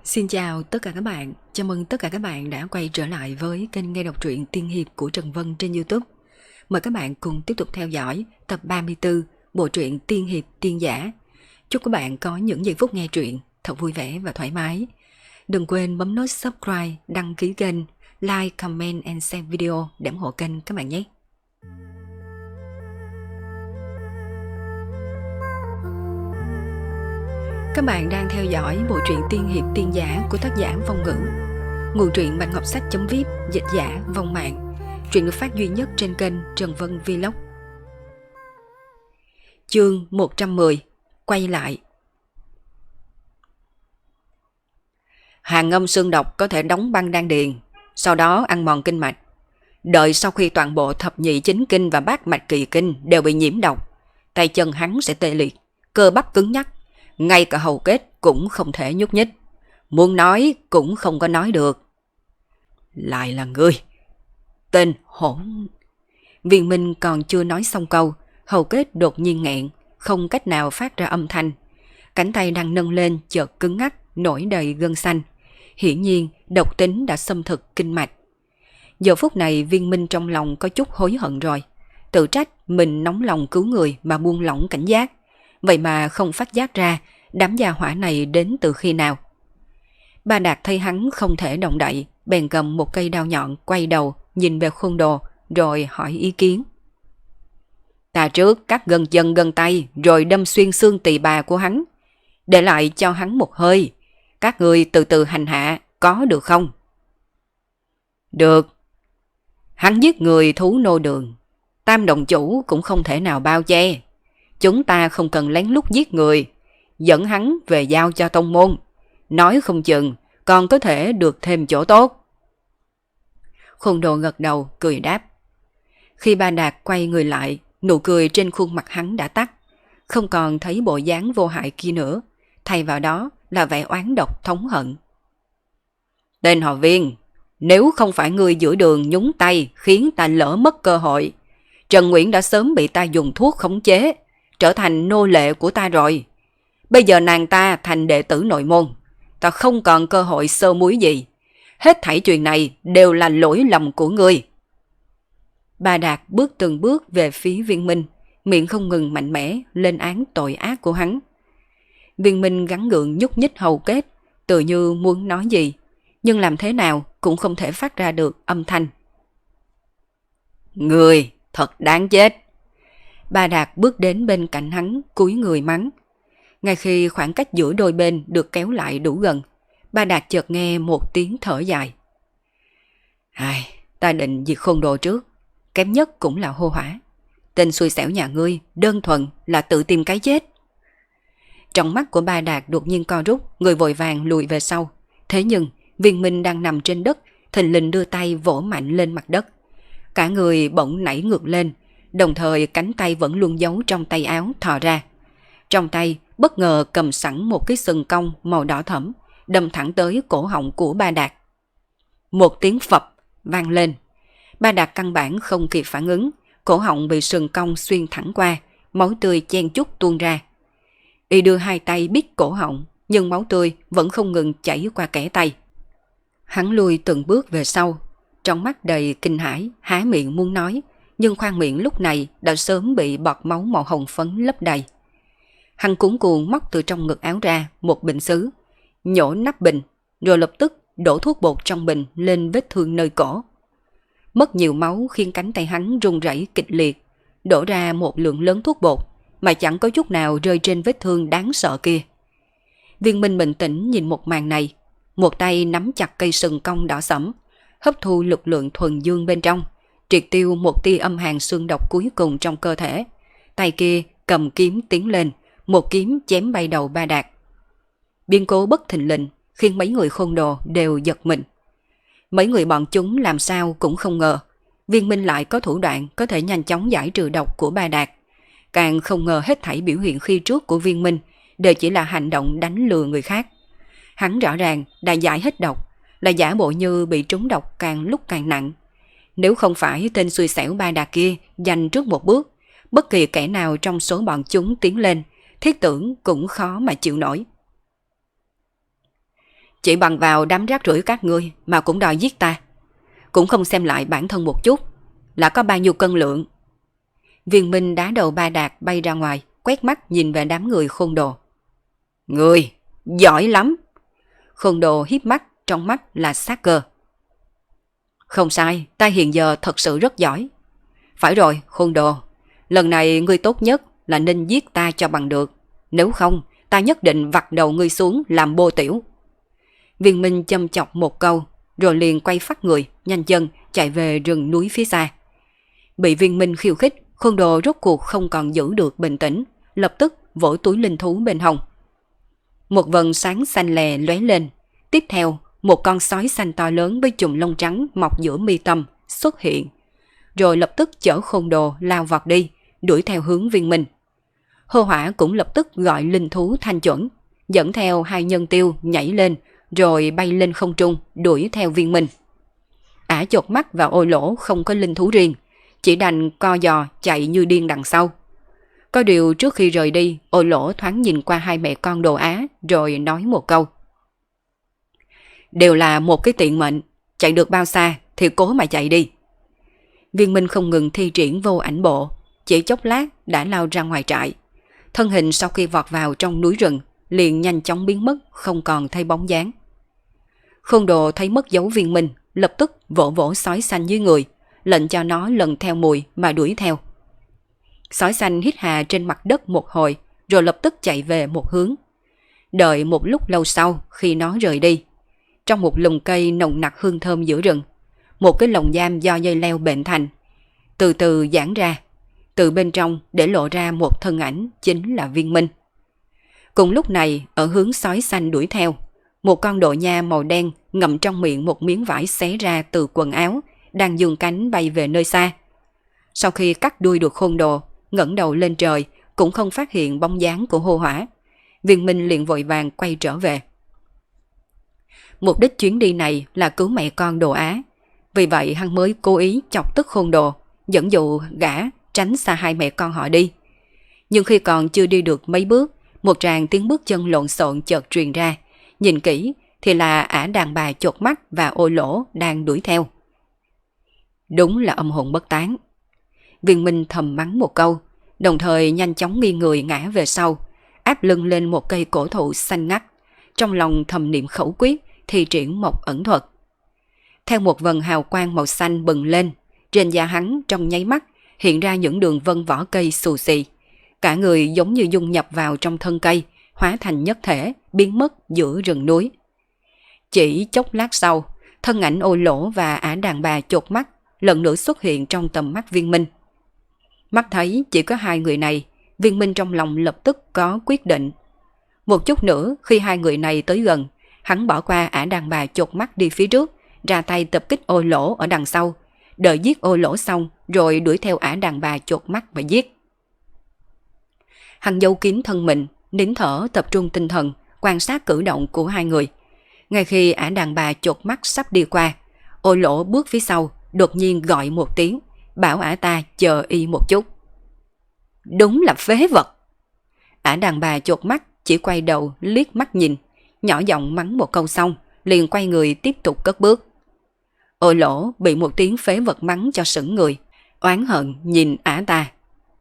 Xin chào tất cả các bạn, chào mừng tất cả các bạn đã quay trở lại với kênh nghe đọc truyện tiên hiệp của Trần Vân trên YouTube. Mời các bạn cùng tiếp tục theo dõi tập 34 bộ truyện tiên hiệp tiên giả. Chúc các bạn có những giây phút nghe truyện thật vui vẻ và thoải mái. Đừng quên bấm nút subscribe, đăng ký kênh, like, comment and share video để ủng hộ kênh các bạn nhé. Các bạn đang theo dõi bộ truyện tiên hiệp tiên giả của tác giả Phong Ngữ. Nguồn truyện Bạch Ngọc Sách.vip, dịch giả Vong Mạng. Truyện được phát duy nhất trên kênh Trần Vân Vlog. Chương 110. Quay lại. Hàng ngâm xương độc có thể đóng băng đan điền, sau đó ăn mòn kinh mạch. Đợi sau khi toàn bộ thập nhị chính kinh và bát mạch kỳ kinh đều bị nhiễm độc, tay chân hắn sẽ tê liệt, cơ bắp cứng nhắc, ngay cả hầu kết cũng không thể nhúc nhích. Muốn nói cũng không có nói được. Lại là ngươi, tên hỗn. Viên Minh còn chưa nói xong câu, hầu kết đột nhiên nghẹn, không cách nào phát ra âm thanh. Cánh tay đang nâng lên chợt cứng ngắc, nổi đầy gân xanh. Hiển nhiên độc tính đã xâm thực kinh mạch. Giờ phút này Viên Minh trong lòng có chút hối hận rồi. Tự trách mình nóng lòng cứu người mà buông lỏng cảnh giác. Vậy mà không phát giác ra đám gia hỏa này đến từ khi nào. Ba Đạt thấy hắn không thể động đậy, bèn cầm một cây đao nhọn quay đầu nhìn về Khuôn Đồ rồi hỏi ý kiến. Ta trước cắt gân chân gân tay rồi đâm xuyên xương tỳ bà của hắn, để lại cho hắn một hơi. Các người từ từ hành hạ có được không? Được. Hắn giết người thú nô đường, Tam đồng chủ cũng không thể nào bao che. Chúng ta không cần lén lút giết người, dẫn hắn về giao cho tông môn, nói không chừng còn có thể được thêm chỗ tốt. Khuôn Đồ gật đầu cười đáp. Khi Ba Đạt quay người lại, nụ cười trên khuôn mặt hắn đã tắt, không còn thấy bộ dáng vô hại kia nữa, thay vào đó là vẻ oán độc thống hận. Tên họ Viên, nếu không phải ngươi giữa đường nhúng tay khiến ta lỡ mất cơ hội, Trần Nguyễn đã sớm bị ta dùng thuốc khống chế, trở thành nô lệ của ta rồi. Bây giờ nàng ta thành đệ tử nội môn, ta không còn cơ hội sơ muối gì. Hết thảy chuyện này đều là lỗi lầm của ngươi. Ba Đạt bước từng bước về phía Viên Minh, miệng không ngừng mạnh mẽ lên án tội ác của hắn. Viên Minh gắng gượng nhúc nhích hầu kết, tự như muốn nói gì, nhưng làm thế nào cũng không thể phát ra được âm thanh. Ngươi thật đáng chết. Ba Đạt bước đến bên cạnh hắn, cúi người mắng. Ngay khi khoảng cách giữa đôi bên được kéo lại đủ gần, Ba Đạt chợt nghe một tiếng thở dài. Ai, ta định diệt Khuôn Đồ trước, kém nhất cũng là hô hỏa. Tên xui xẻo nhà ngươi đơn thuần là tự tìm cái chết. Trong mắt của Ba Đạt đột nhiên co rút, người vội vàng lùi về sau. Thế nhưng Viên Minh đang nằm trên đất, thình lình đưa tay vỗ mạnh lên mặt đất. Cả người bỗng nảy ngược lên, đồng thời cánh tay vẫn luôn giấu trong tay áo thò ra. Trong tay bất ngờ cầm sẵn một cái sừng cong màu đỏ thẫm, đâm thẳng tới cổ họng của Ba Đạt. Một tiếng phập vang lên. Ba Đạt căn bản không kịp phản ứng, cổ họng bị sừng cong xuyên thẳng qua, máu tươi chen chúc tuôn ra. Y đưa hai tay bít cổ họng, nhưng máu tươi vẫn không ngừng chảy qua kẽ tay. Hắn lùi từng bước về sau, trong mắt đầy kinh hãi, há miệng muốn nói, nhưng khoang miệng lúc này đã sớm bị bọt máu màu hồng phấn lấp đầy. Hắn cuống cuồng móc từ trong ngực áo ra một bình sứ, nhổ nắp bình, rồi lập tức đổ thuốc bột trong bình lên vết thương nơi cổ. Mất nhiều máu khiến cánh tay hắn run rẩy kịch liệt, đổ ra một lượng lớn thuốc bột mà chẳng có chút nào rơi trên vết thương đáng sợ kia. Viên Minh bình tĩnh nhìn một màn này, một tay nắm chặt cây sừng cong đỏ sẫm, hấp thu lực lượng thuần dương bên trong, triệt tiêu một tia âm hàn xương độc cuối cùng trong cơ thể. Tay kia cầm kiếm tiến lên, một kiếm chém bay đầu Ba Đạt. Biến cố bất thình lình khiến mấy người Khuôn Đồ đều giật mình. Mấy người bọn chúng làm sao cũng không ngờ Viên Minh lại có thủ đoạn có thể nhanh chóng giải trừ độc của Ba Đạt. Càng không ngờ hết thảy biểu hiện khi trước của Viên Minh đều chỉ là hành động đánh lừa người khác. Hắn rõ ràng đã giải hết độc, là giả bộ như bị trúng độc càng lúc càng nặng. Nếu không phải tên xui xẻo Ba Đạt kia giành trước một bước, bất kỳ kẻ nào trong số bọn chúng tiến lên, thiết tưởng cũng khó mà chịu nổi. Chỉ bằng vào đám rác rưởi các ngươi mà cũng đòi giết ta. Cũng không xem lại bản thân một chút, là có bao nhiêu cân lượng. Viên Minh đá đầu Ba Đạt bay ra ngoài, quét mắt nhìn về đám người khôn đồ. Người, giỏi lắm. Khôn đồ hiếp mắt, trong mắt là sát cơ. Không sai, ta hiện giờ thật sự rất giỏi. Phải rồi, khôn đồ, lần này ngươi tốt nhất là nên giết ta cho bằng được. Nếu không, ta nhất định vặt đầu ngươi xuống làm bô tiểu. Viên Minh châm chọc một câu, rồi liền quay phát người, nhanh chân chạy về rừng núi phía xa. Bị Viên Minh khiêu khích, khôn đồ rốt cuộc không còn giữ được bình tĩnh, lập tức vỗ túi linh thú bên hông. Một vầng sáng xanh lè lóe lên, tiếp theo một con sói xanh to lớn với chùm lông trắng mọc giữa mi tâm xuất hiện, rồi lập tức chở khôn đồ lao vọt đi, đuổi theo hướng Viên Minh. Hô Hỏa cũng lập tức gọi linh thú thanh chuẩn, dẫn theo 2 nhân tiêu nhảy lên, rồi bay lên không trung đuổi theo Viên Minh. Ả Chột Mắt và Ô Lỗ không có linh thú riêng, chỉ đành co giò chạy như điên đằng sau. Có điều trước khi rời đi, Ô Lỗ thoáng nhìn qua 2 mẹ con Đồ Á rồi nói một câu. Đều là một cái tiện mệnh, chạy được bao xa thì cố mà chạy đi. Viên Minh không ngừng thi triển vô ảnh bộ, chỉ chốc lát đã lao ra ngoài trại. Thân hình sau khi vọt vào trong núi rừng liền nhanh chóng biến mất, không còn thấy bóng dáng. Khôn đồ thấy mất dấu Viên Minh, lập tức vỗ vỗ sói xanh dưới người, lệnh cho nó lần theo mùi mà đuổi theo. Sói xanh hít hà trên mặt đất một hồi, rồi lập tức chạy về một hướng. Đợi một lúc lâu sau, khi nó rời đi, trong một lùm cây nồng nặc hương thơm giữa rừng, một cái lồng giam do dây leo bện thành từ từ giãn ra, từ bên trong để lộ ra một thân ảnh, chính là Viên Minh. Cùng lúc này, ở hướng sói xanh đuổi theo, một con độ nha màu đen ngậm trong miệng một miếng vải xé ra từ quần áo, đang dương cánh bay về nơi xa. Sau khi cắt đuôi được khôn đồ, ngẩng đầu lên trời cũng không phát hiện bóng dáng của Hô Hỏa. Viên Minh liền vội vàng quay trở về. Mục đích chuyến đi này là cứu mẹ con Đồ Á, vì vậy hắn mới cố ý chọc tức khôn đồ, dẫn dụ gã tránh xa 2 mẹ con họ đi. Nhưng khi còn chưa đi được mấy bước, một tràng tiếng bước chân lộn xộn chợt truyền ra. Nhìn kỹ thì là Ả đàn bà Chột Mắt và Ô Lỗ đang đuổi theo. Đúng là âm hồn bất tán. Viên Minh thầm mắng một câu, đồng thời nhanh chóng nghiêng người ngã về sau, áp lưng lên một cây cổ thụ xanh ngắt, trong lòng thầm niệm khẩu quyết, thi triển một ẩn thuật. Theo một vần hào quang màu xanh bừng lên, trên da hắn trong nháy mắt hiện ra những đường vân vỏ cây xù xì, cả người giống như dung nhập vào trong thân cây, hóa thành nhất thể, biến mất giữa rừng núi. Chỉ chốc lát sau, thân ảnh Ô Lỗ và Ả đàn bà Chột Mắt lần nữa xuất hiện trong tầm mắt Viên Minh. Mắt thấy chỉ có 2 người này, Viên Minh trong lòng lập tức có quyết định. Một chút nữa, khi 2 người này tới gần, hắn bỏ qua Ả đàn bà Chột Mắt đi phía trước, ra tay tập kích Ô Lỗ ở đằng sau, đợi giết Ô Lỗ xong rồi đuổi theo Ả đàn bà Chột Mắt và giết. Hắn giấu kín thân mình, nín thở tập trung tinh thần, quan sát cử động của 2 người. Ngay khi Ả đàn bà Chột Mắt sắp đi qua, Ô Lỗ bước phía sau, đột nhiên gọi một tiếng, bảo Ả ta chờ y một chút. Đúng là phế vật. Ả đàn bà Chột Mắt chỉ quay đầu liếc mắt nhìn, nhỏ giọng mắng một câu xong, liền quay người tiếp tục cất bước. Ô Lỗ bị một tiếng phế vật mắng cho sững người, oán hận nhìn Ả ta.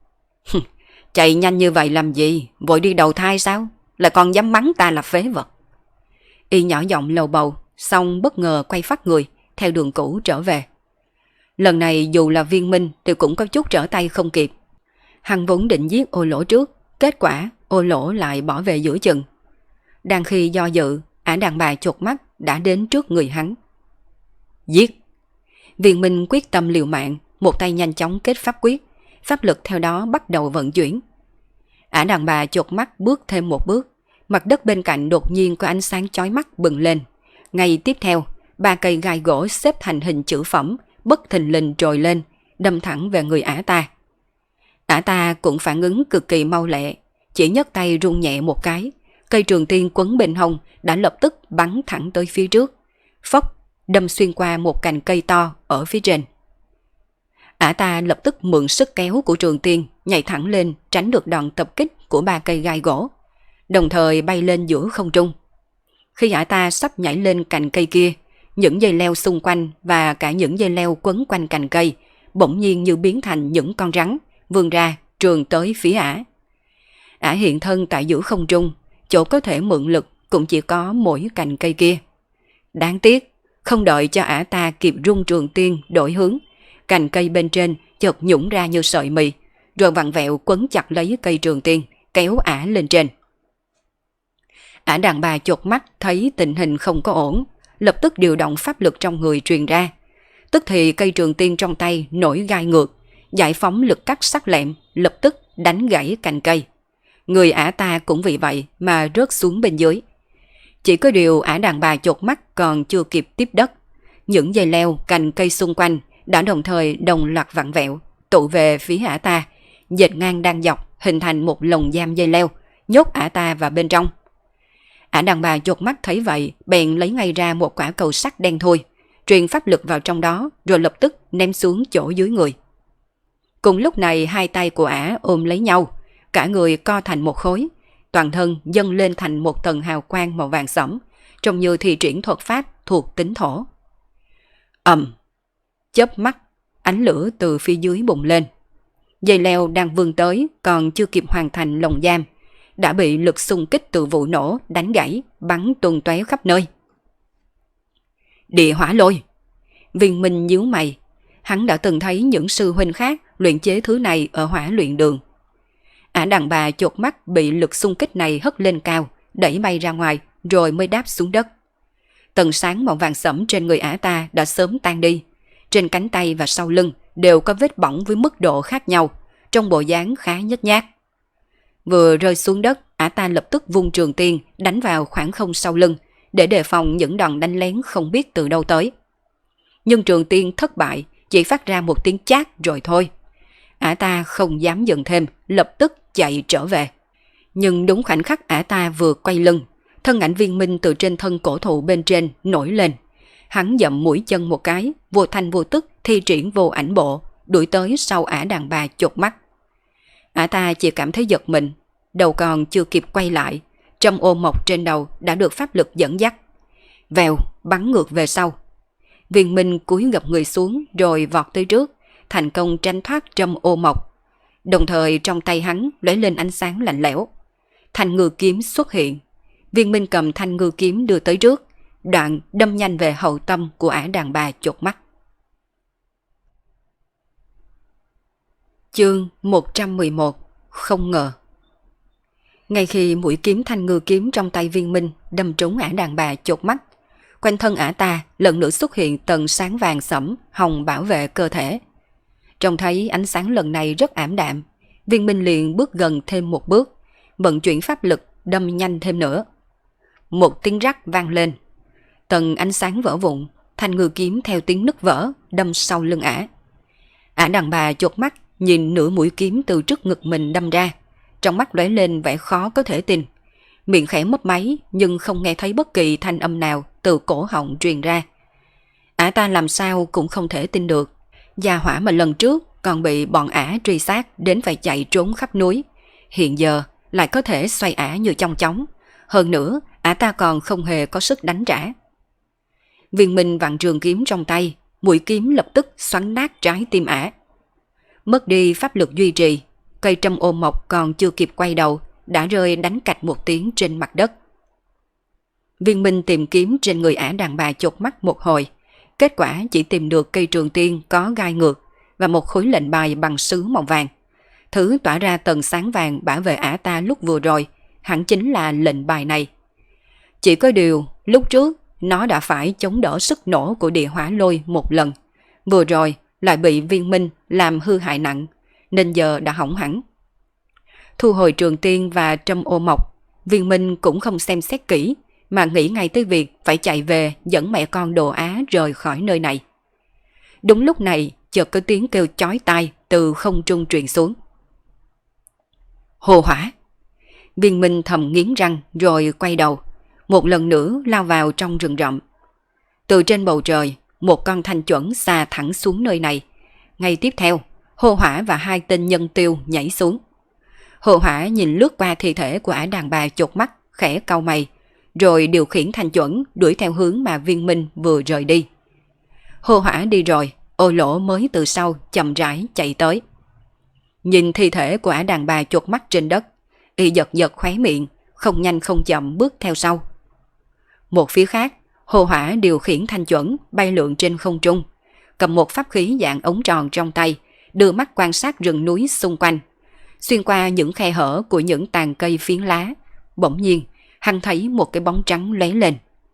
Chạy nhanh như vậy làm gì, vội đi đầu thai sao, lại còn dám mắng ta là phế vật. Y nhỏ giọng lầu bầu, xong bất ngờ quay phát người, theo đường cũ trở về. Lần này dù là Viên Minh thì cũng có chút trở tay không kịp. Hắn vốn định giết Ô Lỗ trước, kết quả Ô Lỗ lại bỏ về giữa chừng. Đang khi do dự, Ả đàn bà Chột Mắt đã đến trước người hắn. Giết! Viên Minh quyết tâm liều mạng, một tay nhanh chóng kết pháp quyết, pháp lực theo đó bắt đầu vận chuyển. Ả đàn bà Chột Mắt bước thêm một bước, mặt đất bên cạnh đột nhiên có ánh sáng chói mắt bừng lên. Ngay tiếp theo, 3 cây gai gỗ xếp thành hình chữ phẩm, bất thình lình trồi lên, đâm thẳng về người Ả ta. Ả ta cũng phản ứng cực kỳ mau lẹ, chỉ nhấc tay rung nhẹ một cái, cây trường tiên quấn bên hông đã lập tức bắn thẳng tới phía trước, phốc, đâm xuyên qua một cành cây to ở phía trên. Ả ta lập tức mượn sức kéo của trường tiên, nhảy thẳng lên tránh được đòn tập kích của 3 cây gai gỗ, đồng thời bay lên giữa không trung. Khi ả ta sắp nhảy lên cành cây kia, những dây leo xung quanh và cả những dây leo quấn quanh cành cây bỗng nhiên như biến thành những con rắn, vươn ra trườn tới phía ả. Ả hiện thân tại giữa không trung, chỗ có thể mượn lực cũng chỉ có mỗi cành cây kia. Đáng tiếc, không đợi cho ả ta kịp rung trường tiên đổi hướng, cành cây bên trên chợt nhũng ra như sợi mì, rồi vặn vẹo quấn chặt lấy cây trường tiên, kéo ả lên trên. Ả đàn bà chột mắt thấy tình hình không có ổn, lập tức điều động pháp lực trong người truyền ra. Tức thì cây trường tiên trong tay nổi gai ngược, giải phóng lực cắt sắc lẹm, lập tức đánh gãy cành cây. Người ả ta cũng vì vậy mà rớt xuống bên dưới. Chỉ có điều ả đàn bà chột mắt còn chưa kịp tiếp đất, những dây leo cành cây xung quanh đã đồng thời đồng loạt vặn vẹo, tụ về phía ả ta, dệt ngang đang dọc hình thành một lồng giam dây leo, nhốt ả ta vào bên trong. Ả đàn bà chột mắt thấy vậy, bèn lấy ngay ra một quả cầu sắt đen thui, truyền pháp lực vào trong đó rồi lập tức ném xuống chỗ dưới người. Cùng lúc này hai tay của ả ôm lấy nhau, cả người co thành một khối, toàn thân dâng lên thành một tầng hào quang màu vàng sẫm, trông như thi triển thuật pháp thuộc tính thổ. Chớp mắt, ánh lửa từ phía dưới bùng lên. Dây leo đang vươn tới còn chưa kịp hoàn thành lồng giam, đã bị lực xung kích từ vụ nổ đánh gãy, bắn tung tóe khắp nơi. Địa hỏa lôi. Viên Minh nhíu mày, hắn đã từng thấy những sư huynh khác luyện chế thứ này ở hỏa luyện đường. Ả đàn bà chột mắt bị lực xung kích này hất lên cao, đẩy bay ra ngoài rồi mới đáp xuống đất. Tầng sáng màu vàng sẫm trên người ả ta đã sớm tan đi, trên cánh tay và sau lưng đều có vết bỏng với mức độ khác nhau, trong bộ dáng khá nhếch nhác. Vừa rơi xuống đất, ả ta lập tức vung trường tiên đánh vào khoảng không sau lưng để đề phòng những đòn đánh lén không biết từ đâu tới. Nhưng trường tiên thất bại, chỉ phát ra một tiếng chát rồi thôi. Ả ta không dám dừng thêm, lập tức chạy trở về. Nhưng đúng khoảnh khắc ả ta vừa quay lưng, thân ảnh Viên Minh từ trên thân cổ thụ bên trên nổi lên. Hắn dậm mũi chân một cái, vô thanh vô tức thi triển vô ảnh bộ, đuổi tới sau ả đàn bà chột mắt. Ả ta chỉ cảm thấy giật mình, đầu còn chưa kịp quay lại, trâm ô mộc trên đầu đã được pháp lực dẫn dắt. Vèo, bắn ngược về sau. Viên Minh cúi gập người xuống rồi vọt tới trước, thành công tránh thoát trâm ô mộc. Đồng thời trong tay hắn lóe lên ánh sáng lạnh lẽo. Thanh ngư kiếm xuất hiện. Viên Minh cầm thanh ngư kiếm đưa tới trước, đoạn đâm nhanh về hậu tâm của ả đàn bà chột mắt. Chương 111. Không ngờ. Ngay khi mũi kiếm thanh ngư kiếm trong tay Viên Minh đâm trúng ả đàn bà chột mắt, quanh thân ả ta lần nữa xuất hiện tầng sáng vàng sẫm hồng bảo vệ cơ thể. Trông thấy ánh sáng lần này rất ảm đạm, Viên Minh liền bước gần thêm một bước, vận chuyển pháp lực đâm nhanh thêm nữa. Một tiếng rắc vang lên, tầng ánh sáng vỡ vụn, thanh ngư kiếm theo tiếng nứt vỡ đâm sau lưng ả. Ả đàn bà chột mắt nhìn nửa mũi kiếm từ trước ngực mình đâm ra, trong mắt lóe lên vẻ khó có thể tin, miệng khẽ mấp máy nhưng không nghe thấy bất kỳ thanh âm nào từ cổ họng truyền ra. Ả ta làm sao cũng không thể tin được, gia hỏa mà lần trước còn bị bọn ả truy sát đến phải chạy trốn khắp núi, hiện giờ lại có thể xoay ả như chong chóng. Hơn nữa, ả ta còn không hề có sức đánh trả. Viên Minh vặn trường kiếm trong tay, mũi kiếm lập tức xoắn nát trái tim ả. Mất đi pháp lực duy trì, cây trâm ô mộc còn chưa kịp quay đầu đã rơi đánh cạch một tiếng trên mặt đất. Viên Minh tìm kiếm trên người ả đàn bà chột mắt một hồi, kết quả chỉ tìm được cây trường tiên có gai ngược và một khối lệnh bài bằng sứ màu vàng. Thứ tỏa ra tầng sáng vàng bảo vệ ả ta lúc vừa rồi hẳn chính là lệnh bài này. Chỉ có điều lúc trước nó đã phải chống đỡ sức nổ của địa hỏa lôi một lần, vừa rồi lại bị Viên Minh làm hư hại nặng, nên giờ đã hỏng hẳn. Thu hồi trường tiên và trâm ô mộc, Viên Minh cũng không xem xét kỹ mà nghĩ ngay tới việc phải chạy về dẫn mẹ con Đồ Á rời khỏi nơi này. Đúng lúc này chợt có tiếng kêu chói tai từ không trung truyền xuống. Hồ hỏa! Viên Minh thầm nghiến răng rồi quay đầu, một lần nữa lao vào trong rừng rậm. Từ trên bầu trời, một con thanh chuẩn xà thẳng xuống nơi này. Ngay tiếp theo, Hồ hỏa và hai tên nhân tiêu nhảy xuống. Hồ hỏa nhìn lướt qua thi thể của ả đàn bà chột mắt, khẽ cau mày, rồi điều khiển Thanh Chuẩn đuổi theo hướng mà Viên Minh vừa rời đi. Hồ Hỏa đi rồi, Ô Lỗ mới từ sau chậm rãi chạy tới. Nhìn thi thể của ả đàn bà chuột mắt trên đất, y giật giật khóe miệng, không nhanh không chậm bước theo sau. Một phía khác, Hồ Hỏa điều khiển Thanh Chuẩn bay lượn trên không trung, cầm một pháp khí dạng ống tròn trong tay, đưa mắt quan sát rừng núi xung quanh. Xuyên qua những khe hở của những tàn cây phiến lá, bỗng nhiên hắn thấy một cái bóng trắng lóe lên.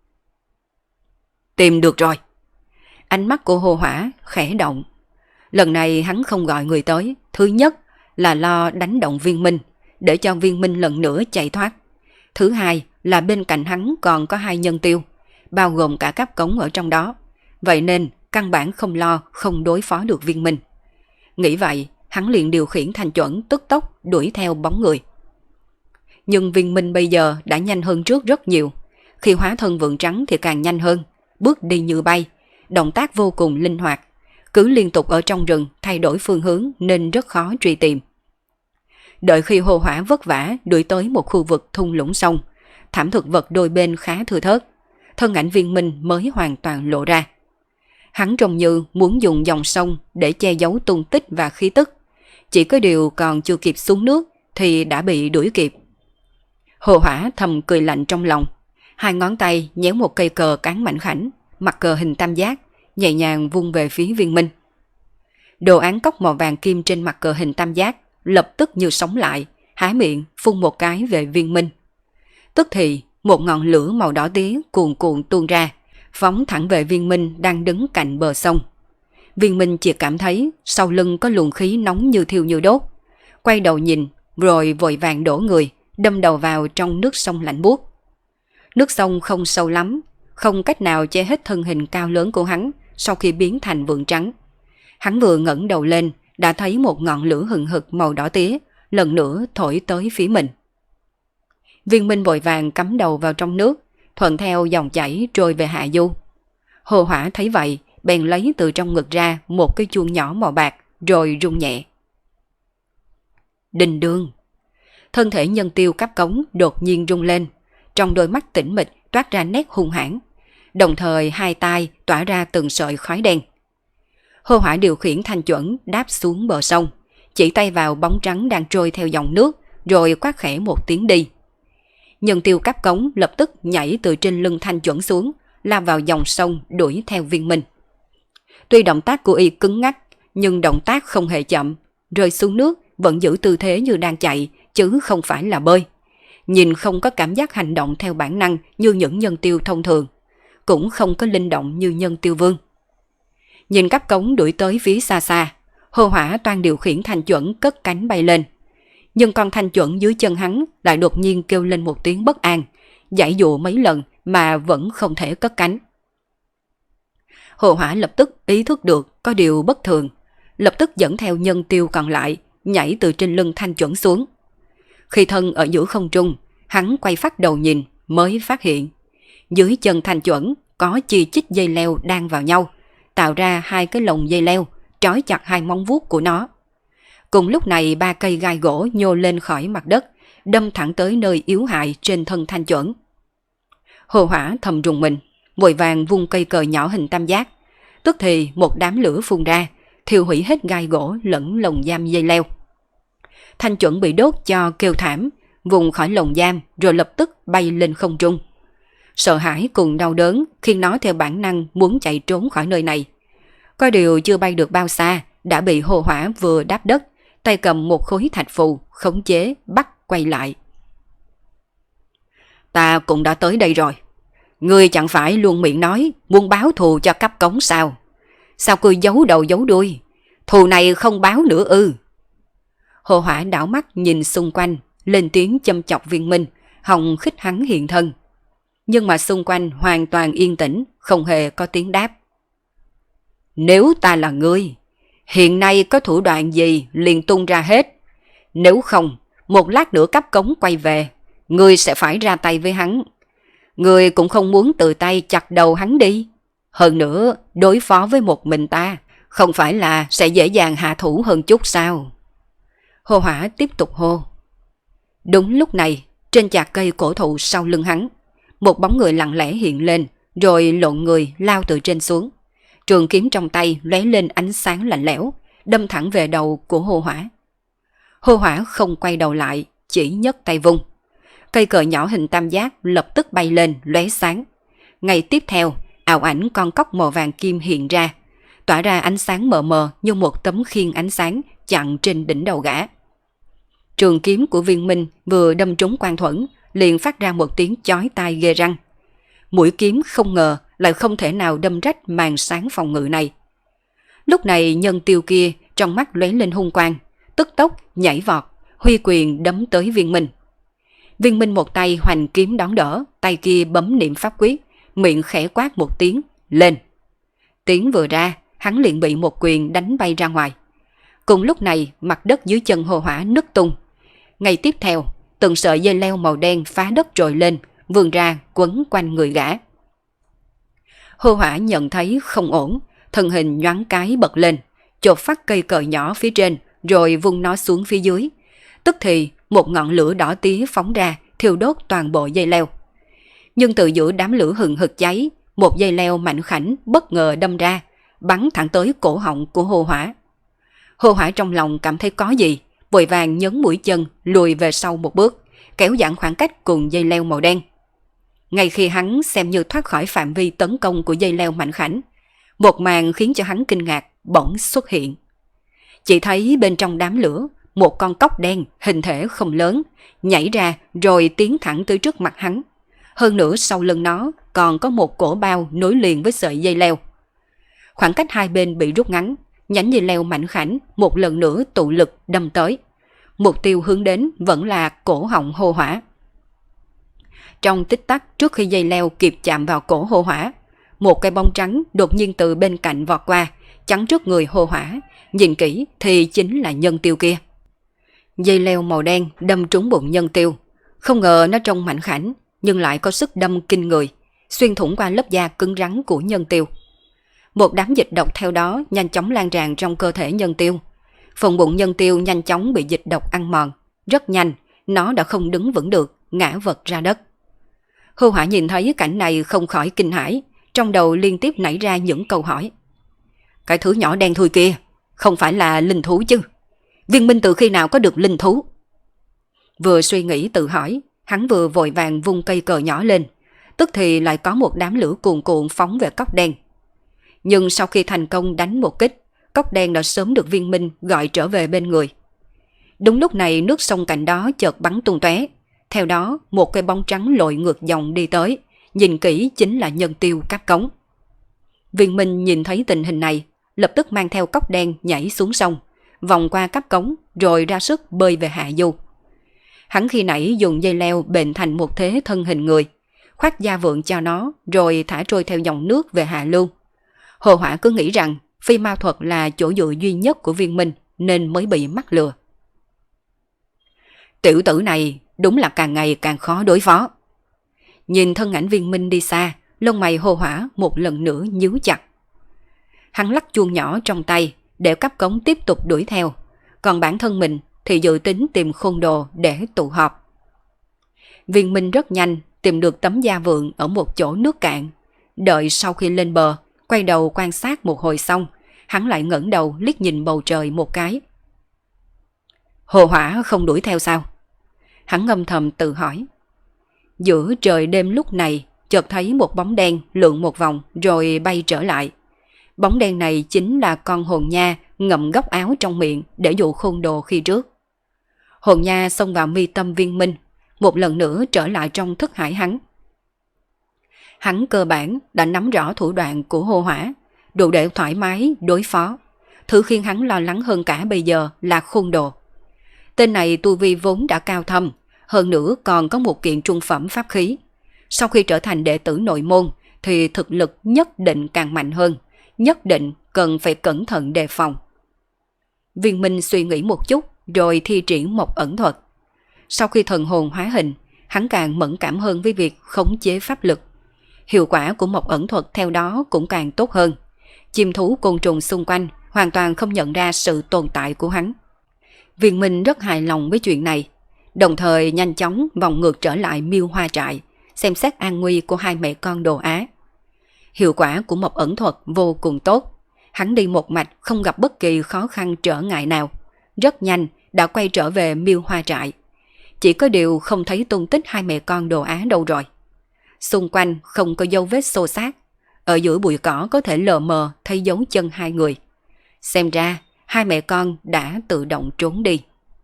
Tìm được rồi. Ánh mắt của Hồ Hỏa khẽ động. Lần này hắn không gọi người tới, thứ nhất là lo đánh động Viên Minh, để cho Viên Minh lần nữa chạy thoát. Thứ hai là bên cạnh hắn còn có 2 nhân tiêu, bao gồm cả cáp cống ở trong đó. Vậy nên căn bản không lo không đối phó được Viên Minh. Nghĩ vậy, hắn liền điều khiển Thanh Chuẩn tức tốc đuổi theo bóng người. Nhưng Viên Minh bây giờ đã nhanh hơn trước rất nhiều. Khi hóa thân vượn trắng thì càng nhanh hơn, bước đi như bay, động tác vô cùng linh hoạt, cứ liên tục ở trong rừng thay đổi phương hướng nên rất khó truy tìm. Đợi khi Hồ Hỏa vất vả đuổi tới một khu vực thung lũng sông, thảm thực vật đôi bên khá thưa thớt, thân ảnh Viên Minh mới hoàn toàn lộ ra. Hắn trông như muốn dùng dòng sông để che giấu tung tích và khí tức, chỉ có điều còn chưa kịp xuống nước thì đã bị đuổi kịp. Hồ Hỏa thầm cười lạnh trong lòng, 2 ngón tay nhéo một cây cờ cán mảnh khảnh, mặt cờ hình tam giác, nhẹ nhàng vung về phía Viên Minh. Đồ án cốc màu vàng kim trên mặt cờ hình tam giác lập tức như sống lại, há miệng phun một cái về Viên Minh. Tức thì một ngọn lửa màu đỏ tía cuồn cuộn tuôn ra, phóng thẳng về Viên Minh đang đứng cạnh bờ sông. Viên Minh chỉ cảm thấy sau lưng có luồng khí nóng như thiêu như đốt, quay đầu nhìn rồi vội vàng đổ người, đâm đầu vào trong nước sông lạnh buốt. Nước sông không sâu lắm, không cách nào che hết thân hình cao lớn của hắn sau khi biến thành vượn trắng. Hắn vừa ngẩng đầu lên đã thấy một ngọn lửa hừng hực màu đỏ tía lần nữa thổi tới phía mình. Viên Minh vội vàng cắm đầu vào trong nước, thuận theo dòng chảy trôi về hạ du. Hồ Hỏa thấy vậy, bèn lấy từ trong ngực ra một cái chuông nhỏ màu bạc, rồi rung nhẹ. Đình đương. Thân thể nhân tiêu cáp cống đột nhiên rung lên, trong đôi mắt tĩnh mịch toát ra nét hung hãn, đồng thời 2 tai tỏa ra từng sợi khói đen. Hồ Hỏa điều khiển Thanh Chuẩn đáp xuống bờ sông, chỉ tay vào bóng trắng đang trôi theo dòng nước, rồi quát khẽ một tiếng đi. Nhân tiêu cáp cống lập tức nhảy từ trên lưng Thanh Chuẩn xuống, lao vào dòng sông đuổi theo Viên Minh. Tuy động tác của y cứng ngắc, nhưng động tác không hề chậm, rơi xuống nước vẫn giữ tư thế như đang chạy, chứ không phải là bơi. Nhìn không có cảm giác hành động theo bản năng như những nhân tiêu thông thường, cũng không có linh động như nhân tiêu vương. Nhìn cáp cống đuổi tới phía xa xa, Hồ Hỏa toan điều khiển Thanh Chuẩn cất cánh bay lên. Nhưng con Thanh Chuẩn dưới chân hắn lại đột nhiên kêu lên một tiếng bất an, giãy dụa mấy lần mà vẫn không thể cất cánh. Hồ Hỏa lập tức ý thức được có điều bất thường, lập tức dẫn theo nhân tiêu còn lại nhảy từ trên lưng Thanh Chuẩn xuống. Khi thân ở giữa không trung, hắn quay phát đầu nhìn mới phát hiện dưới chân Thanh Chuẩn có chi chít dây leo đan vào nhau, tạo ra 2 cái lồng dây leo trói chặt 2 móng vuốt của nó. Cùng lúc này 3 cây gai gỗ nhô lên khỏi mặt đất, đâm thẳng tới nơi yếu hại trên thân Thanh Chuẩn. Hồ Hỏa thầm rùng mình, vội vàng vung cây cờ nhỏ hình tam giác, tức thì một đám lửa phun ra, thiêu hủy hết gai gỗ lẫn lồng giam dây leo. Thanh Chuẩn bị đốt cho kêu thảm, vùng khỏi lồng giam rồi lập tức bay lên không trung. Sợ hãi cùng đau đớn khiến nó theo bản năng muốn chạy trốn khỏi nơi này. Có điều chưa bay được bao xa đã bị Hồ Hỏa vừa đáp đất, tay cầm một khối thạch phù khống chế bắt quay lại. Ta cũng đã tới đây rồi. Ngươi chẳng phải luôn miệng nói muốn báo thù cho cáp cống sao? Sao cứ giấu đầu giấu đuôi? Thù này không báo nữa ư? Hồ Hỏa đảo mắt nhìn xung quanh, lên tiếng châm chọc Viên Minh, hòng khích hắn hiện thân. Nhưng mà xung quanh hoàn toàn yên tĩnh, không hề có tiếng đáp. Nếu ta là ngươi, hiện nay có thủ đoạn gì liền tung ra hết. Nếu không, một lát nữa cáp cống quay về, ngươi sẽ phải ra tay với hắn. Ngươi cũng không muốn tự tay chặt đầu hắn đi. Hơn nữa, đối phó với một mình ta, không phải là sẽ dễ dàng hạ thủ hơn chút sao? Hồ Hỏa tiếp tục hô. Đúng lúc này, trên chạc cây cổ thụ sau lưng hắn, Một bóng người lặng lẽ hiện lên, rồi lộn người lao từ trên xuống. Trường kiếm trong tay lóe lên ánh sáng lạnh lẽo, đâm thẳng về đầu của Hô Hỏa. Hô Hỏa không quay đầu lại, chỉ nhấc tay vung. Cây cờ nhỏ hình tam giác lập tức bay lên lóe sáng. Ngay tiếp theo, ảo ảnh con cóc màu vàng kim hiện ra, tỏa ra ánh sáng mờ mờ như một tấm khiên ánh sáng chặn trên đỉnh đầu gã. Trường kiếm của Viên Minh vừa đâm trúng Quan Thuẫn, liền phát ra một tiếng chói tai ghê răng. Mũi kiếm không ngờ lại không thể nào đâm rách màn sáng phòng ngự này. Lúc này Nhân Tiêu kia trong mắt lóe lên hung quang, tức tốc nhảy vọt, huy quyền đấm tới Viên Minh. Viên Minh một tay hoành kiếm đón đỡ, tay kia bấm niệm pháp quyết, miệng khẽ quát một tiếng, lên. Tiếng vừa ra, hắn liền bị một quyền đánh bay ra ngoài. Cùng lúc này, mặt đất dưới chân Hô Hỏa nứt tung. Ngay tiếp theo, từng sợi dây leo màu đen phá đất trồi lên, vươn ra quấn quanh người gã. Hô Hỏa nhận thấy không ổn, thân hình nhoáng cái bật lên, chộp phát cây cờ nhỏ phía trên, rồi vung nó xuống phía dưới. Tức thì một ngọn lửa đỏ tía phóng ra, thiêu đốt toàn bộ dây leo. Nhưng từ giữa đám lửa hừng hực cháy, một dây leo mảnh khảnh bất ngờ đâm ra, bắn thẳng tới cổ họng của Hô Hỏa. Hô Hỏa trong lòng cảm thấy có gì, vội vàng nhấn mũi chân lùi về sau một bước, kéo giãn khoảng cách cùng dây leo màu đen. Ngay khi hắn xem như thoát khỏi phạm vi tấn công của dây leo mảnh khảnh, một màn khiến cho hắn kinh ngạc bỗng xuất hiện. Chỉ thấy bên trong đám lửa, một con cóc đen hình thể không lớn nhảy ra rồi tiến thẳng tới trước mặt hắn. Hơn nữa sau lưng nó còn có một cổ bao nối liền với sợi dây leo. Khoảng cách hai bên bị rút ngắn, nhánh dây leo mảnh khảnh một lần nữa tụ lực đâm tới. Mục tiêu hướng đến vẫn là cổ họng Hô Hỏa. Trong tích tắc trước khi dây leo kịp chạm vào cổ Hô Hỏa, một cây bóng trắng đột nhiên từ bên cạnh vọt qua, chắn trước người Hô Hỏa. Nhìn kỹ thì chính là Nhân Tiêu kia. Dây leo màu đen đâm trúng bụng Nhân Tiêu. Không ngờ nó trông mảnh khảnh, nhưng lại có sức đâm kinh người, xuyên thủng qua lớp da cứng rắn của Nhân Tiêu. Một đám dịch độc theo đó nhanh chóng lan tràn trong cơ thể Nhân Tiêu. Phần bụng Nhân Tiêu nhanh chóng bị dịch độc ăn mòn. Rất nhanh, nó đã không đứng vững được, ngã vật ra đất. Hô Hỏa nhìn thấy cảnh này không khỏi kinh hãi, trong đầu liên tiếp nảy ra những câu hỏi. Cái thứ nhỏ đen thui kia, không phải là linh thú chứ? Viên Minh từ khi nào có được linh thú? Vừa suy nghĩ tự hỏi, hắn vừa vội vàng vung cây cờ nhỏ lên, tức thì lại có một đám lửa cuồn cuộn phóng về cóc đen. Nhưng sau khi thành công đánh một kích, cóc đen đã sớm được Viên Minh gọi trở về bên người. Đúng lúc này nước sông cạnh đó chợt bắn tung tóe, theo đó một cây bóng trắng lội ngược dòng đi tới, nhìn kỹ chính là Nhân Tiêu cáp cống. Viên Minh nhìn thấy tình hình này, lập tức mang theo cóc đen nhảy xuống sông, vòng qua cáp cống rồi ra sức bơi về hạ du. Hắn khi nãy dùng dây leo bện thành một thế thân hình người, khoác da vượn cho nó rồi thả trôi theo dòng nước về hạ lưu. Hồ Hỏa cứ nghĩ rằng phi ma thuật là chỗ dựa duy nhất của Viên Minh nên mới bị mắc lừa. Tiểu tử này đúng là càng ngày càng khó đối phó. Nhìn thân ảnh Viên Minh đi xa, lông mày Hồ Hỏa một lần nữa nhíu chặt. Hắn lắc chuông nhỏ trong tay để cáp cống tiếp tục đuổi theo, còn bản thân mình thì dự tính tìm Khôn Đồ để tụ họp. Viên Minh rất nhanh tìm được tấm da vượn ở một chỗ nước cạn. Đợi sau khi lên bờ, quay đầu quan sát một hồi xong, hắn lại ngẩng đầu liếc nhìn bầu trời một cái. Hồ Hỏa không đuổi theo sao? Hắn ngâm thầm tự hỏi. Giữa trời đêm lúc này, chợt thấy một bóng đen lượn một vòng rồi bay trở lại. Bóng đen này chính là con hồn nha ngậm góc áo trong miệng để dụ Khôn Đồ khi trước. Hồn nha xông vào mi tâm Viên Minh, một lần nữa trở lại trong thức hải hắn. Hắn cơ bản đã nắm rõ thủ đoạn của Hồ Hỏa, đủ để thoải mái đối phó. Thứ khiến hắn lo lắng hơn cả bây giờ là Khôn Đồ. Tên này tu vi vốn đã cao thâm, hơn nữa còn có một kiện trung phẩm pháp khí. Sau khi trở thành đệ tử nội môn thì thực lực nhất định càng mạnh hơn, nhất định cần phải cẩn thận đề phòng. Viên Minh suy nghĩ một chút rồi thi triển Mộc ẩn thuật. Sau khi thần hồn hóa hình, hắn càng mẫn cảm hơn với việc khống chế pháp lực. Hiệu quả của Mộc ẩn thuật theo đó cũng càng tốt hơn. Chim thú côn trùng xung quanh hoàn toàn không nhận ra sự tồn tại của hắn. Viên Minh rất hài lòng với chuyện này, đồng thời nhanh chóng vòng ngược trở lại Miêu Hoa Trại, xem xét an nguy của hai mẹ con Đồ Á. Hiệu quả của một ẩn thuật vô cùng tốt. Hắn đi một mạch không gặp bất kỳ khó khăn trở ngại nào. Rất nhanh đã quay trở về Miêu Hoa trại. Chỉ có điều không thấy tung tích hai mẹ con Đồ Á đâu rồi. Xung quanh không có dấu vết xô xát. Ở giữa bụi cỏ có thể lờ mờ thấy dấu chân hai người. Xem ra hai mẹ con đã tự động trốn đi.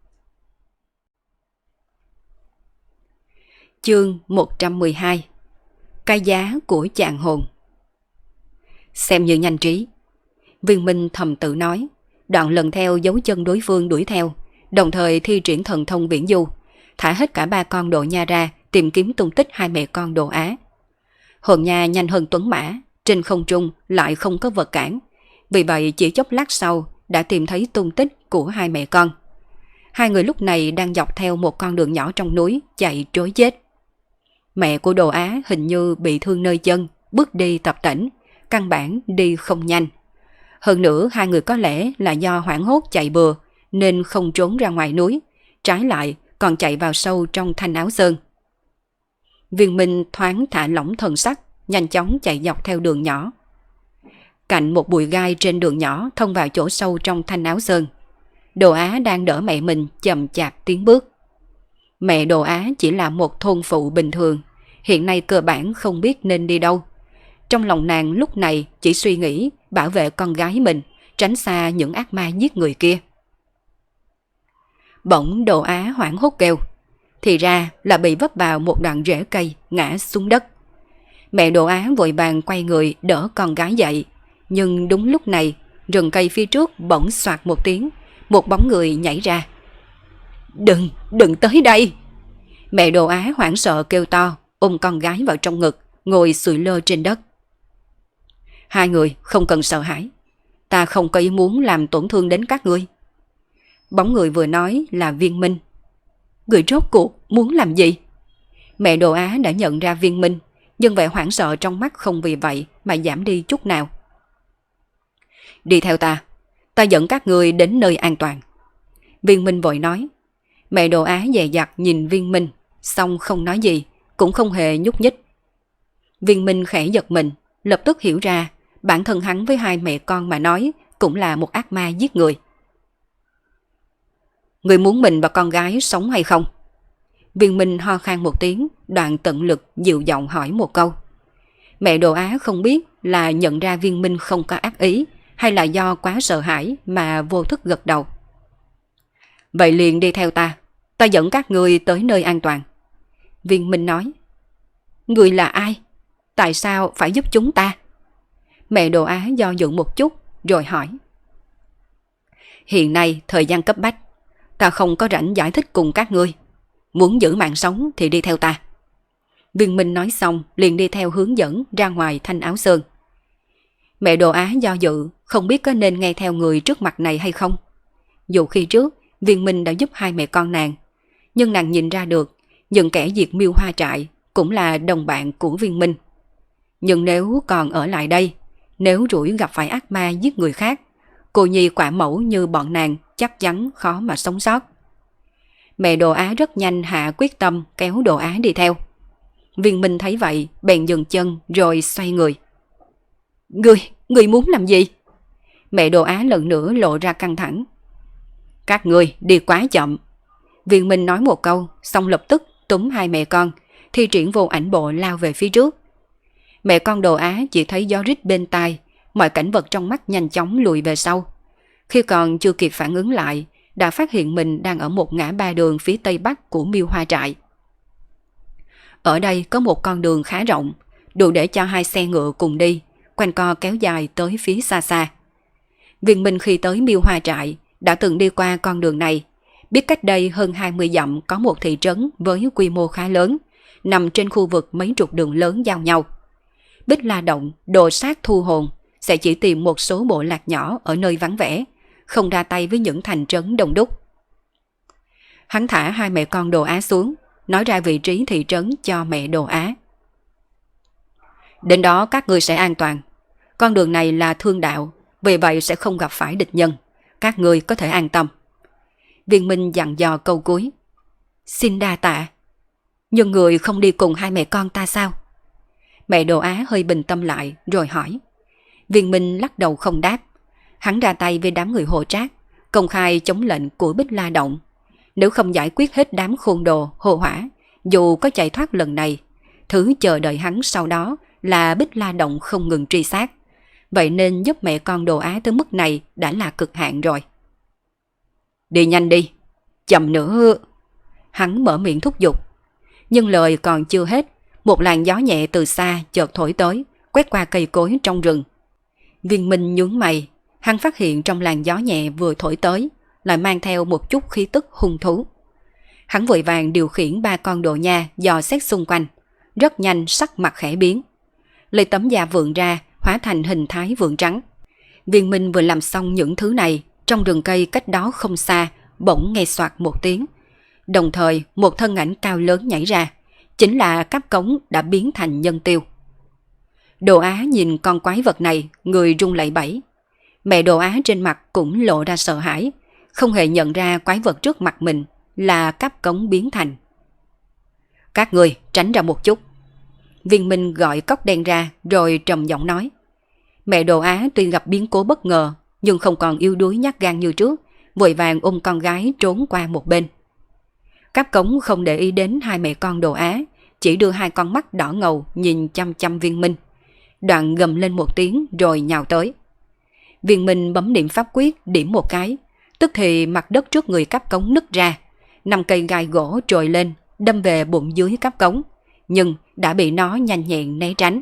Chương 112. Cái giá của chàng hồn. Xem như nhanh trí. Viên Minh thầm tự nói, đoạn lần theo dấu chân đối phương đuổi theo, đồng thời thi triển thần thông viễn du, thả hết cả ba con Đồ Nha ra tìm kiếm tung tích hai mẹ con Đồ Á. Hồn nha nhanh hơn tuấn mã, trên không trung lại không có vật cản, vì vậy chỉ chốc lát sau đã tìm thấy tung tích của hai mẹ con. Hai người lúc này đang dọc theo một con đường nhỏ trong núi chạy trối chết. Mẹ của Đồ Á hình như bị thương nơi chân, bước đi tập tễnh, căn bản đi không nhanh. Hơn nữa hai người có lẽ là do hoảng hốt chạy bừa nên không trốn ra ngoài núi, trái lại còn chạy vào sâu trong thanh áo sơn. Viên Minh thoáng thả lỏng thần sắc, nhanh chóng chạy dọc theo đường nhỏ. Cạnh một bụi gai trên đường nhỏ thông vào chỗ sâu trong thanh áo sơn. Đồ Á đang đỡ mẹ mình chậm chạp tiến bước. Mẹ Đồ Á chỉ là một thôn phụ bình thường, hiện nay cơ bản không biết nên đi đâu. Trong lòng nàng lúc này chỉ suy nghĩ bảo vệ con gái mình, tránh xa những ác ma giết người kia. Bỗng Đồ Á hoảng hốt kêu, thì ra là bị vấp vào một đoạn rễ cây ngã xuống đất. Mẹ Đồ Á vội vàng quay người đỡ con gái dậy, nhưng đúng lúc này rừng cây phía trước bỗng xoạt một tiếng, một bóng người nhảy ra. Đừng tới đây! Mẹ Đồ Á hoảng sợ kêu to, ôm con gái vào trong ngực, ngồi sụi lơ trên đất. Hai người không cần sợ hãi, ta không có ý muốn làm tổn thương đến các ngươi. Bóng người vừa nói là Viên Minh. Người rốt cuộc muốn làm gì? Mẹ Đồ Á đã nhận ra Viên Minh, nhưng vẻ hoảng sợ trong mắt không vì vậy mà giảm đi chút nào. Đi theo ta dẫn các ngươi đến nơi an toàn. Viên Minh vội nói. Mẹ Đồ Á dè dặt nhìn Viên Minh, xong không nói gì, cũng không hề nhúc nhích. Viên Minh khẽ giật mình, lập tức hiểu ra bản thân hắn với hai mẹ con mà nói cũng là một ác ma giết người. Người muốn mình và con gái sống hay không? Viên Minh ho khan một tiếng, đoạn tận lực dịu giọng hỏi một câu. Mẹ Đồ Á không biết là nhận ra Viên Minh không có ác ý, hay là do quá sợ hãi mà vô thức gật đầu. Vậy liền đi theo ta dẫn các ngươi tới nơi an toàn. Viên Minh nói. Người là ai? Tại sao phải giúp chúng ta? Mẹ Đồ Á do dự một chút rồi hỏi. Hiện nay thời gian cấp bách, ta không có rảnh giải thích cùng các ngươi. Muốn giữ mạng sống thì đi theo ta. Viên Minh nói xong liền đi theo hướng dẫn ra ngoài thanh áo sơn. Mẹ Đồ Á do dự, không biết có nên nghe theo người trước mặt này hay không. Dù khi trước Viên Minh đã giúp hai mẹ con nàng, nhưng nàng nhìn ra được những kẻ diệt Miêu Hoa trại cũng là đồng bạn của Viên Minh. Nhưng nếu còn ở lại đây, nếu rủi gặp phải ác ma giết người khác, cô nhi quả mẫu như bọn nàng chắc chắn khó mà sống sót. Mẹ Đồ Á rất nhanh hạ quyết tâm kéo Đồ Á đi theo. Viên Minh thấy vậy bèn dừng chân rồi xoay người. Người muốn làm gì? Mẹ Đồ Á lần nữa lộ ra căng thẳng. Các ngươi đi quá chậm. Viên Minh nói một câu, xong lập tức túm hai mẹ con, thi triển vô ảnh bộ lao về phía trước. Mẹ con Đồ Á chỉ thấy gió rít bên tai, mọi cảnh vật trong mắt nhanh chóng lùi về sau. Khi còn chưa kịp phản ứng lại, đã phát hiện mình đang ở một ngã ba đường phía tây bắc của Miêu Hoa trại. Ở đây có một con đường khá rộng, đủ để cho hai xe ngựa cùng đi, quanh co kéo dài tới phía xa xa. Viên Minh khi tới Miêu Hoa trại đã từng đi qua con đường này, biết cách đây hơn 20 dặm có một thị trấn với quy mô khá lớn, nằm trên khu vực mấy trục đường lớn giao nhau. Bích La Động, đồ sát thu hồn sẽ chỉ tìm một số bộ lạc nhỏ ở nơi vắng vẻ, không ra tay với những thành trấn đông đúc. Hắn thả hai mẹ con Đồ Á xuống, nói ra vị trí thị trấn cho mẹ Đồ Á. Đến đó các ngươi sẽ an toàn. Con đường này là thương đạo, vì vậy sẽ không gặp phải địch nhân. Các ngươi có thể an tâm. Viên Minh dặn dò câu cuối. Xin đa tạ. Nhưng người không đi cùng hai mẹ con ta sao? Mẹ Đồ Á hơi bình tâm lại rồi hỏi. Viên Minh lắc đầu không đáp. Hắn ra tay với đám người Hồ Trác, công khai chống lệnh của Bích La Động. Nếu không giải quyết hết đám khôn đồ Hồ Hỏa, dù có chạy thoát lần này, thứ chờ đợi hắn sau đó là Bích La Động không ngừng truy sát. Vậy nên giúp mẹ con Đồ Á tới mức này đã là cực hạn rồi. Đi nhanh đi, chậm nữa. Hắn mở miệng thúc giục. Nhưng lời còn chưa hết, một làn gió nhẹ từ xa chợt thổi tới, quét qua cây cối trong rừng. Viên Minh nhướng mày, hắn phát hiện trong làn gió nhẹ vừa thổi tới lại mang theo một chút khí tức hung thú. Hắn vội vàng điều khiển 3 con đồ nha dò xét xung quanh, rất nhanh sắc mặt khẽ biến. Lấy tấm da vượn ra, hóa thành hình thái vượn trắng. Viên Minh vừa làm xong những thứ này, trong rừng cây cách đó không xa, bỗng nghe soạt một tiếng. Đồng thời một thân ảnh cao lớn nhảy ra, chính là Cáp Cống đã biến thành nhân tiêu. Đồ Á nhìn con quái vật này, người run lẩy bẩy. Mẹ Đồ Á trên mặt cũng lộ ra sợ hãi, không hề nhận ra quái vật trước mặt mình là Cáp Cống biến thành. Các người tránh ra một chút. Viên Minh gọi Cóc Đen ra rồi trầm giọng nói. Mẹ Đồ Á tuy gặp biến cố bất ngờ nhưng không còn yếu đuối nhát gan như trước, vội vàng ôm con gái trốn qua một bên. Cáp Cống không để ý đến hai mẹ con Đồ Á, chỉ đưa 2 con mắt đỏ ngầu nhìn chăm chăm Viên Minh. Đoạn gầm lên một tiếng rồi nhào tới. Viên Minh bấm niệm pháp quyết điểm một cái, tức thì mặt đất trước người Cáp Cống nứt ra, 5 cây gai gỗ trồi lên đâm về bụng dưới Cáp Cống, nhưng đã bị nó nhanh nhẹn né tránh.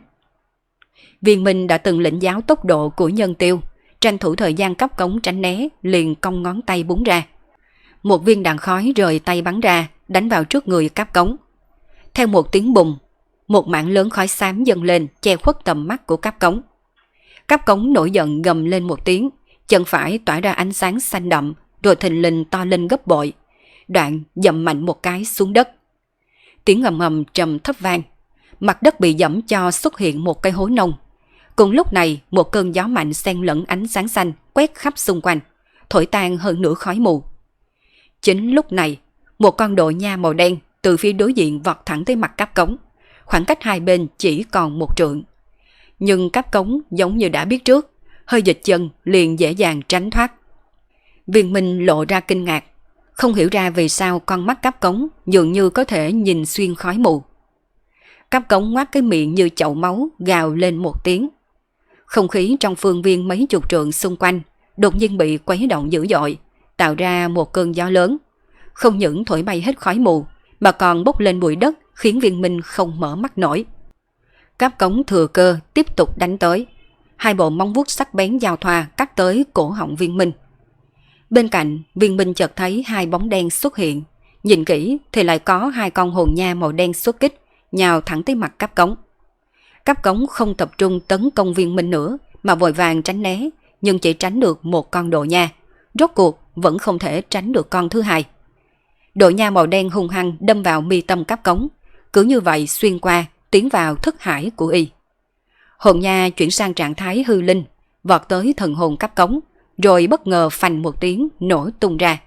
Viên Minh đã từng lĩnh giáo tốc độ của nhân tiêu, tranh thủ thời gian Cáp Cống tránh né, liền cong ngón tay búng ra. Một viên đạn khói rời tay bắn ra, đánh vào trước người Cáp Cống. Theo một tiếng bùng, một mảng lớn khói xám dâng lên che khuất tầm mắt của Cáp Cống. Cáp Cống nổi giận gầm lên một tiếng, chân phải tỏa ra ánh sáng xanh đậm, rồi thình lình to lên gấp bội. Đoạn dậm mạnh một cái xuống đất. Tiếng ầm ầm trầm thấp vang, mặt đất bị dẫm cho xuất hiện một cái hố nông. Cùng lúc này, một cơn gió mạnh xen lẫn ánh sáng xanh quét khắp xung quanh, thổi tan hơn nửa khói mù. Chính lúc này, một con đồ nha màu đen từ phía đối diện vọt thẳng tới mặt Cáp Cống, khoảng cách hai bên chỉ còn 1 trượng. Nhưng Cáp Cống giống như đã biết trước, hơi dịch chân liền dễ dàng tránh thoát. Viên Minh lộ ra kinh ngạc, không hiểu ra vì sao con mắt Cáp Cống dường như có thể nhìn xuyên khói mù. Cáp Cống ngoác cái miệng như chậu máu, gào lên một tiếng. Không khí trong phương viên mấy chục trượng xung quanh đột nhiên bị quấy động dữ dội, tạo ra một cơn gió lớn, không những thổi bay hết khói mù mà còn bốc lên bụi đất, khiến Viên Minh không mở mắt nổi. Cáp Cống thừa cơ tiếp tục đánh tới, 2 bộ móng vuốt sắc bén giao thoa cắt tới cổ họng Viên Minh. Bên cạnh, Viên Minh chợt thấy 2 bóng đen xuất hiện, nhìn kỹ thì lại có 2 con hồn nha màu đen xuất kích, nhào thẳng tới mặt Cáp Cống. Cáp Cống không tập trung tấn công Viên Minh nữa mà vội vàng tránh né, nhưng chỉ tránh được một con đồ nha, rốt cuộc vẫn không thể tránh được con thứ hai. Đồ nha màu đen hung hăng đâm vào mi tâm Cáp Cống, cứ như vậy xuyên qua, tiến vào thức hải của y. Hồn nha chuyển sang trạng thái hư linh, vọt tới thần hồn Cáp Cống, rồi bất ngờ phành một tiếng nổ tung ra.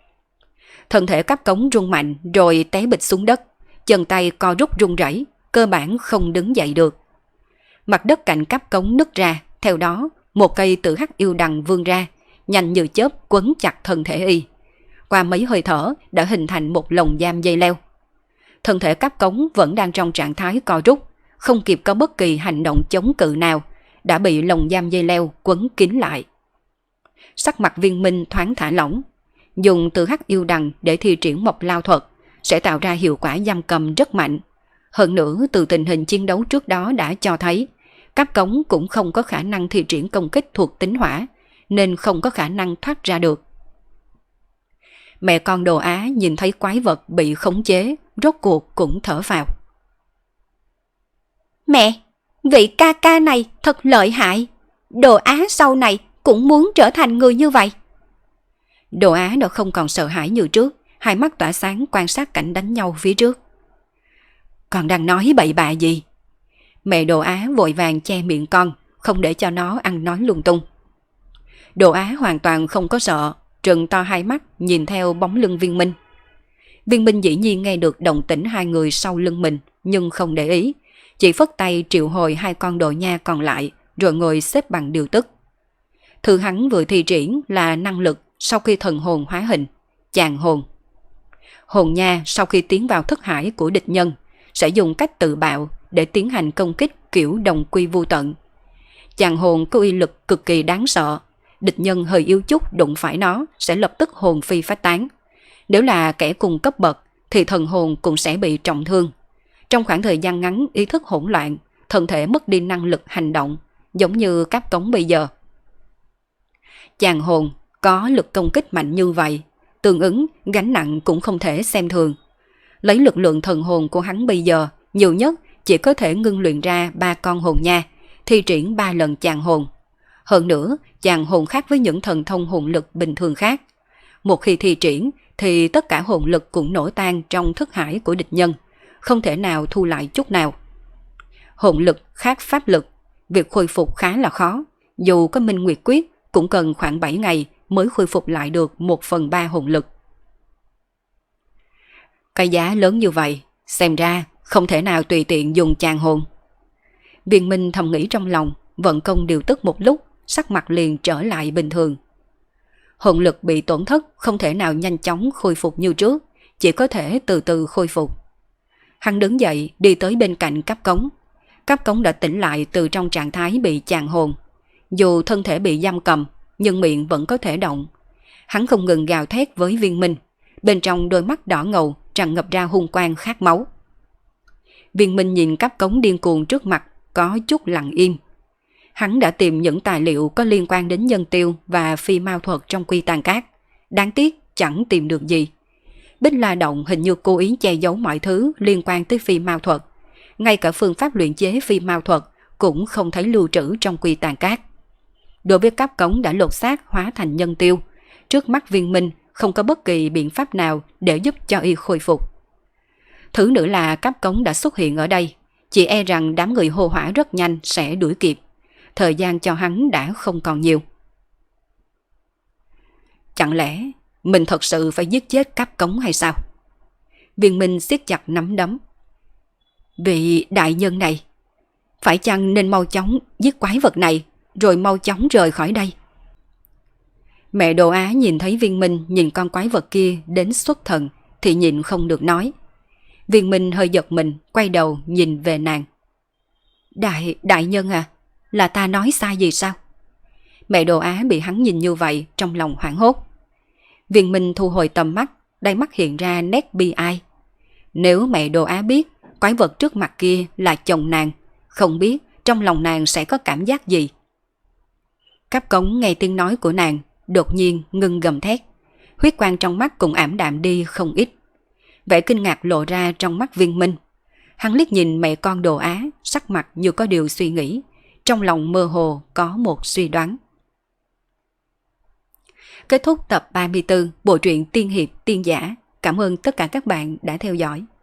Thân thể Cáp Cống rung mạnh rồi té bịch xuống đất, chân tay co rút run rẩy, cơ bản không đứng dậy được. Mặt đất cạnh Cáp Cống nứt ra, theo đó một cây tử hắc yêu đằng vươn ra, nhanh như chớp quấn chặt thân thể y. Qua mấy hơi thở đã hình thành một lồng giam dây leo. Thân thể Cáp Cống vẫn đang trong trạng thái co rút, không kịp có bất kỳ hành động chống cự nào, đã bị lồng giam dây leo quấn kín lại. Sắc mặt Viên Minh thoáng thả lỏng, dùng tử hắc yêu đằng để thi triển Mộc Lao thuật sẽ tạo ra hiệu quả giam cầm rất mạnh. Hơn nữa, từ tình hình chiến đấu trước đó đã cho thấy Cáp Cống cũng không có khả năng thi triển công kích thuộc tính hỏa, nên không có khả năng thoát ra được. Mẹ con Đồ Á nhìn thấy quái vật bị khống chế, rốt cuộc cũng thở phào. Mẹ, vị ca ca này thật lợi hại. Đồ Á sau này cũng muốn trở thành người như vậy. Đồ Á đã không còn sợ hãi như trước, hai mắt tỏa sáng quan sát cảnh đánh nhau phía trước. Con đang nói bậy bạ gì? Mẹ Đồ Á vội vàng che miệng con, không để cho nó ăn nói lung tung. Đồ Á hoàn toàn không có sợ, trừng to hai mắt nhìn theo bóng lưng Viên Minh. Viên Minh dĩ nhiên nghe được động tĩnh hai người sau lưng mình, nhưng không để ý, chỉ phất tay triệu hồi hai con đồ nha còn lại, rồi ngồi xếp bằng điều tức. Thứ hắn vừa thi triển là năng lực sau khi thần hồn hóa hình, chàng hồn. Hồn nha sau khi tiến vào thức hải của địch nhân, sẽ dùng cách tự bạo để tiến hành công kích kiểu đồng quy vô tận. Chàng hồn có uy lực cực kỳ đáng sợ, địch nhân hơi yếu chút đụng phải nó sẽ lập tức hồn phi phách tán. Nếu là kẻ cùng cấp bậc thì thần hồn cũng sẽ bị trọng thương. Trong khoảng thời gian ngắn ý thức hỗn loạn, thân thể mất đi năng lực hành động, giống như cáp cống bây giờ. Chàng hồn có lực công kích mạnh như vậy, tương ứng gánh nặng cũng không thể xem thường. Lấy lực lượng thần hồn của hắn bây giờ, nhiều nhất chỉ có thể ngưng luyện ra 3 con hồn nha, thi triển 3 lần chàng hồn. Hơn nữa, chàng hồn khác với những thần thông hồn lực bình thường khác. Một khi thi triển thì tất cả hồn lực cũng nổ tan trong thức hải của địch nhân, không thể nào thu lại chút nào. Hồn lực khác pháp lực, việc khôi phục khá là khó, dù có Minh Nguyệt Quyết cũng cần khoảng 7 ngày mới khôi phục lại được 1/3 hồn lực. Cái giá lớn như vậy, xem ra không thể nào tùy tiện dùng chàng hồn. Viên Minh thầm nghĩ trong lòng, vận công điều tức một lúc, sắc mặt liền trở lại bình thường. Hồn lực bị tổn thất không thể nào nhanh chóng khôi phục như trước, chỉ có thể từ từ khôi phục. Hắn đứng dậy đi tới bên cạnh cáp cống. Cáp cống đã tỉnh lại từ trong trạng thái bị chàng hồn. Dù thân thể bị giam cầm, nhưng miệng vẫn có thể động. Hắn không ngừng gào thét với Viên Minh, bên trong đôi mắt đỏ ngầu tràn ngập ra hung quang khát máu. Viên Minh nhìn cáp cống điên cuồng trước mặt, có chút lặng im. Hắn đã tìm những tài liệu có liên quan đến nhân tiêu và phi mao thuật trong quy tàn cát. Đáng tiếc chẳng tìm được gì. Bích La Động hình như cố ý che giấu mọi thứ liên quan tới phi mao thuật. Ngay cả phương pháp luyện chế phi mao thuật cũng không thấy lưu trữ trong quy tàn cát. Đối với cáp cống đã lột xác hóa thành nhân tiêu, trước mắt Viên Minh không có bất kỳ biện pháp nào để giúp cho y khôi phục. Thứ nữa là cáp cống đã xuất hiện ở đây, chỉ e rằng đám người hô hỏa rất nhanh sẽ đuổi kịp. Thời gian cho hắn đã không còn nhiều. Chẳng lẽ mình thật sự phải giết chết cáp cống hay sao? Viên Minh siết chặt nắm đấm. Vị đại nhân này, phải chăng nên mau chóng giết quái vật này, rồi mau chóng rời khỏi đây? Mẹ Đồ Á nhìn thấy Viên Minh nhìn con quái vật kia đến xuất thần thì nhịn không được nói. Viên Minh hơi giật mình, quay đầu nhìn về nàng. Đại nhân à, là ta nói sai gì sao? Mẹ Đồ Á bị hắn nhìn như vậy trong lòng hoảng hốt. Viên Minh thu hồi tầm mắt, đáy mắt hiện ra nét bi ai. Nếu mẹ Đồ Á biết quái vật trước mặt kia là chồng nàng, không biết trong lòng nàng sẽ có cảm giác gì. Cáp cống nghe tiếng nói của nàng, đột nhiên ngưng gầm thét. Huyết quang trong mắt cũng ảm đạm đi không ít. Vẻ kinh ngạc lộ ra trong mắt Viên Minh. Hắn liếc nhìn mẹ con Đồ Á, sắc mặt như có điều suy nghĩ, trong lòng mơ hồ có một suy đoán. Kết thúc tập 34 bộ truyện Tiên Hiệp Tiên Giả. Cảm ơn tất cả các bạn đã theo dõi.